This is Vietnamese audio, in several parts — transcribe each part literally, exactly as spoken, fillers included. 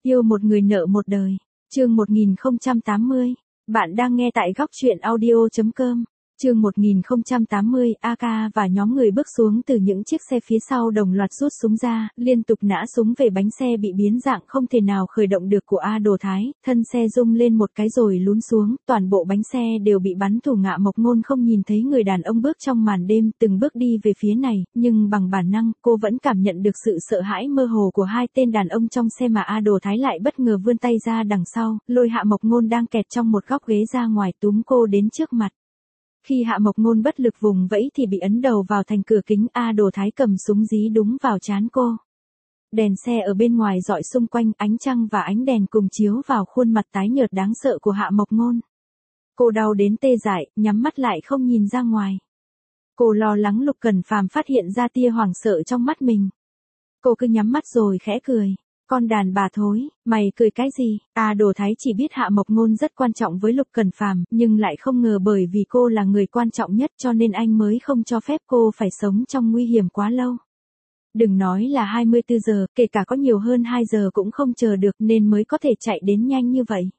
Yêu một người nợ một đời. Chương một nghìn không trăm tám mươi. Bạn đang nghe tại góc truyện audio chấm com. Chương một nghìn không trăm tám mươi, a ca và nhóm người bước xuống từ những chiếc xe phía sau đồng loạt rút súng ra, liên tục nã súng về bánh xe bị biến dạng không thể nào khởi động được của A Đồ Thái, thân xe rung lên một cái rồi lún xuống, toàn bộ bánh xe đều bị bắn thủng. Hạ Mộc Ngôn không nhìn thấy người đàn ông bước trong màn đêm, từng bước đi về phía này, nhưng bằng bản năng, cô vẫn cảm nhận được sự sợ hãi mơ hồ của hai tên đàn ông trong xe mà A Đồ Thái lại bất ngờ vươn tay ra đằng sau, lôi Hạ Mộc Ngôn đang kẹt trong một góc ghế ra ngoài, túm cô đến trước mặt. Khi Hạ Mộc Ngôn bất lực vùng vẫy thì bị ấn đầu vào thành cửa kính, A Đồ Thái cầm súng dí đúng vào trán cô. Đèn xe ở bên ngoài rọi xung quanh, ánh trăng và ánh đèn cùng chiếu vào khuôn mặt tái nhợt đáng sợ của Hạ Mộc Ngôn. Cô đau đến tê dại, nhắm mắt lại không nhìn ra ngoài. Cô lo lắng Lục Cẩn Phàm phát hiện ra tia hoảng sợ trong mắt mình. Cô cứ nhắm mắt rồi khẽ cười. Con đàn bà thối, mày cười cái gì? A Đồ Thái chỉ biết Hạ Mộc Ngôn rất quan trọng với Lục Cẩn Phàm, nhưng lại không ngờ bởi vì cô là người quan trọng nhất cho nên anh mới không cho phép cô phải sống trong nguy hiểm quá lâu. Đừng nói là hai mươi tư giờ, kể cả có nhiều hơn hai giờ cũng không chờ được nên mới có thể chạy đến nhanh như vậy.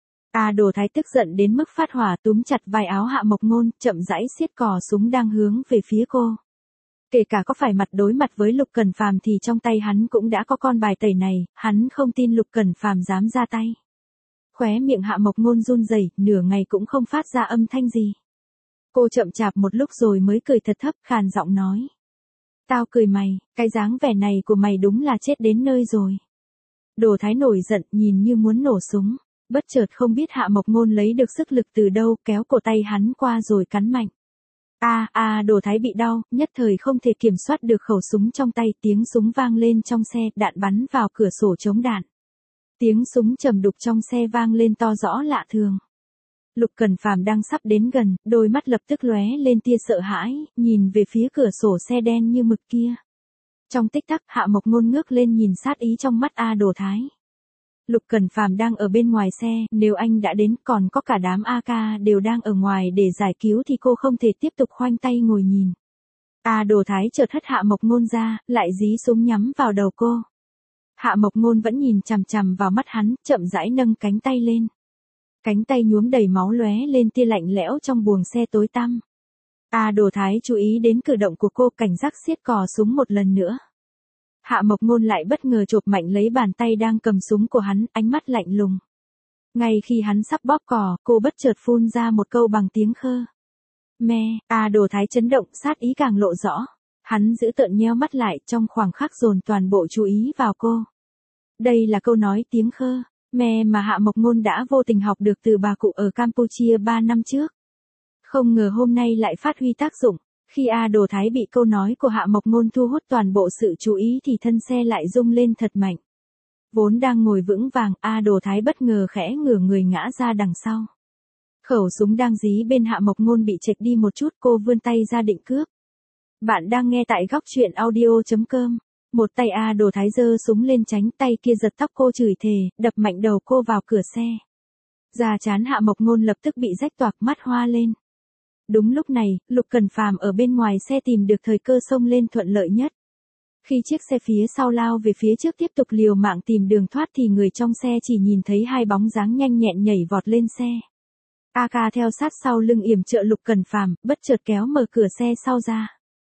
A Đồ Thái tức giận đến mức phát hỏa, túm chặt vai áo Hạ Mộc Ngôn, chậm rãi siết cò súng đang hướng về phía cô. Kể cả có phải mặt đối mặt với Lục Cẩn Phàm thì trong tay hắn cũng đã có con bài tẩy này, hắn không tin Lục Cẩn Phàm dám ra tay. Khóe miệng Hạ Mộc Ngôn run rẩy, nửa ngày cũng không phát ra âm thanh gì. Cô chậm chạp một lúc rồi mới cười thật thấp, khàn giọng nói. Tao cười mày, cái dáng vẻ này của mày đúng là chết đến nơi rồi. Đồ Thái nổi giận, nhìn như muốn nổ súng, bất chợt không biết Hạ Mộc Ngôn lấy được sức lực từ đâu, kéo cổ tay hắn qua rồi cắn mạnh. A, a Đồ Thái bị đau, nhất thời không thể kiểm soát được khẩu súng trong tay, tiếng súng vang lên trong xe, đạn bắn vào cửa sổ chống đạn. Tiếng súng trầm đục trong xe vang lên to rõ lạ thường. Lục Cẩn Phàm đang sắp đến gần, đôi mắt lập tức lóe lên tia sợ hãi, nhìn về phía cửa sổ xe đen như mực kia. Trong tích tắc, Hạ Mộc Ngôn ngước lên nhìn sát ý trong mắt A Đồ Thái. Lục Cẩn Phàm đang ở bên ngoài xe, nếu anh đã đến, còn có cả đám a ca đều đang ở ngoài để giải cứu thì cô không thể tiếp tục khoanh tay ngồi nhìn. A Đồ Thái chợt hất Hạ Mộc Ngôn ra, lại dí súng nhắm vào đầu cô. Hạ Mộc Ngôn vẫn nhìn chằm chằm vào mắt hắn, chậm rãi nâng cánh tay lên. Cánh tay nhuốm đầy máu lóe lên tia lạnh lẽo trong buồng xe tối tăm. A Đồ Thái chú ý đến cử động của cô, cảnh giác siết cò súng một lần nữa. Hạ Mộc Ngôn lại bất ngờ chộp mạnh lấy bàn tay đang cầm súng của hắn, ánh mắt lạnh lùng. Ngay khi hắn sắp bóp cò, cô bất chợt phun ra một câu bằng tiếng khơ. Me, A Đồ Thái chấn động, sát ý càng lộ rõ. Hắn giữ tợn nheo mắt lại, trong khoảng khắc dồn toàn bộ chú ý vào cô. Đây là câu nói tiếng khơ, me mà Hạ Mộc Ngôn đã vô tình học được từ bà cụ ở Campuchia ba năm trước. Không ngờ hôm nay lại phát huy tác dụng. Khi A Đồ Thái bị câu nói của Hạ Mộc Ngôn thu hút toàn bộ sự chú ý thì thân xe lại rung lên thật mạnh. Vốn đang ngồi vững vàng, A Đồ Thái bất ngờ khẽ ngửa người ngã ra đằng sau. Khẩu súng đang dí bên Hạ Mộc Ngôn bị chệch đi một chút, cô vươn tay ra định cướp. Bạn đang nghe tại góc truyện audio chấm com. Một tay A Đồ Thái giơ súng lên tránh, tay kia giật tóc cô chửi thề, đập mạnh đầu cô vào cửa xe. Da trán Hạ Mộc Ngôn lập tức bị rách toạc, mắt hoa lên. Đúng lúc này, Lục Cẩn Phàm ở bên ngoài xe tìm được thời cơ xông lên thuận lợi nhất. Khi chiếc xe phía sau lao về phía trước tiếp tục liều mạng tìm đường thoát thì người trong xe chỉ nhìn thấy hai bóng dáng nhanh nhẹn nhảy vọt lên xe. a ca theo sát sau lưng yểm trợ Lục Cẩn Phàm, bất chợt kéo mở cửa xe sau ra.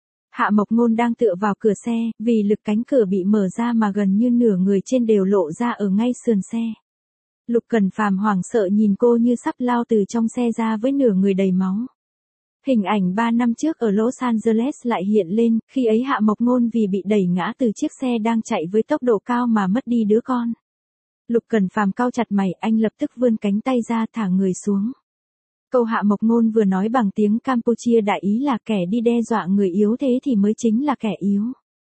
Hạ Mộc Ngôn đang tựa vào cửa xe, vì lực cánh cửa bị mở ra mà gần như nửa người trên đều lộ ra ở ngay sườn xe. Lục Cẩn Phàm hoảng sợ nhìn cô như sắp lao từ trong xe ra với nửa người đầy máu. Hình ảnh ba năm trước ở Los Angeles lại hiện lên, khi ấy Hạ Mộc Ngôn vì bị đẩy ngã từ chiếc xe đang chạy với tốc độ cao mà mất đi đứa con. Lục Cẩn Phàm cau chặt mày, anh lập tức vươn cánh tay ra thả người xuống. Câu Hạ Mộc Ngôn vừa nói bằng tiếng Campuchia đại ý là kẻ đi đe dọa người yếu thế thì mới chính là kẻ yếu.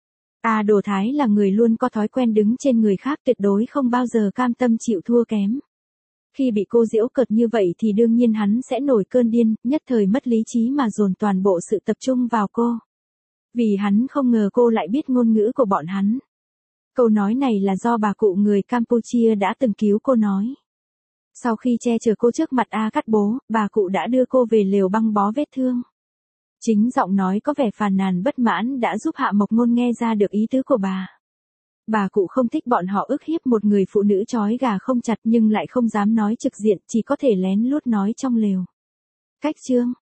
A Đồ Thái là người luôn có thói quen đứng trên người khác, tuyệt đối không bao giờ cam tâm chịu thua kém. Khi bị cô giễu cợt như vậy thì đương nhiên hắn sẽ nổi cơn điên, nhất thời mất lý trí mà dồn toàn bộ sự tập trung vào cô. Vì hắn không ngờ cô lại biết ngôn ngữ của bọn hắn. Câu nói này là do bà cụ người Campuchia đã từng cứu cô nói. Sau khi che chở cô trước mặt A Cát Bố, bà cụ đã đưa cô về lều băng bó vết thương. Chính giọng nói có vẻ phàn nàn bất mãn đã giúp Hạ Mộc Ngôn nghe ra được ý tứ của bà. Bà cụ không thích bọn họ ức hiếp một người phụ nữ trói gà không chặt nhưng lại không dám nói trực diện, chỉ có thể lén lút nói trong lều. Cách chương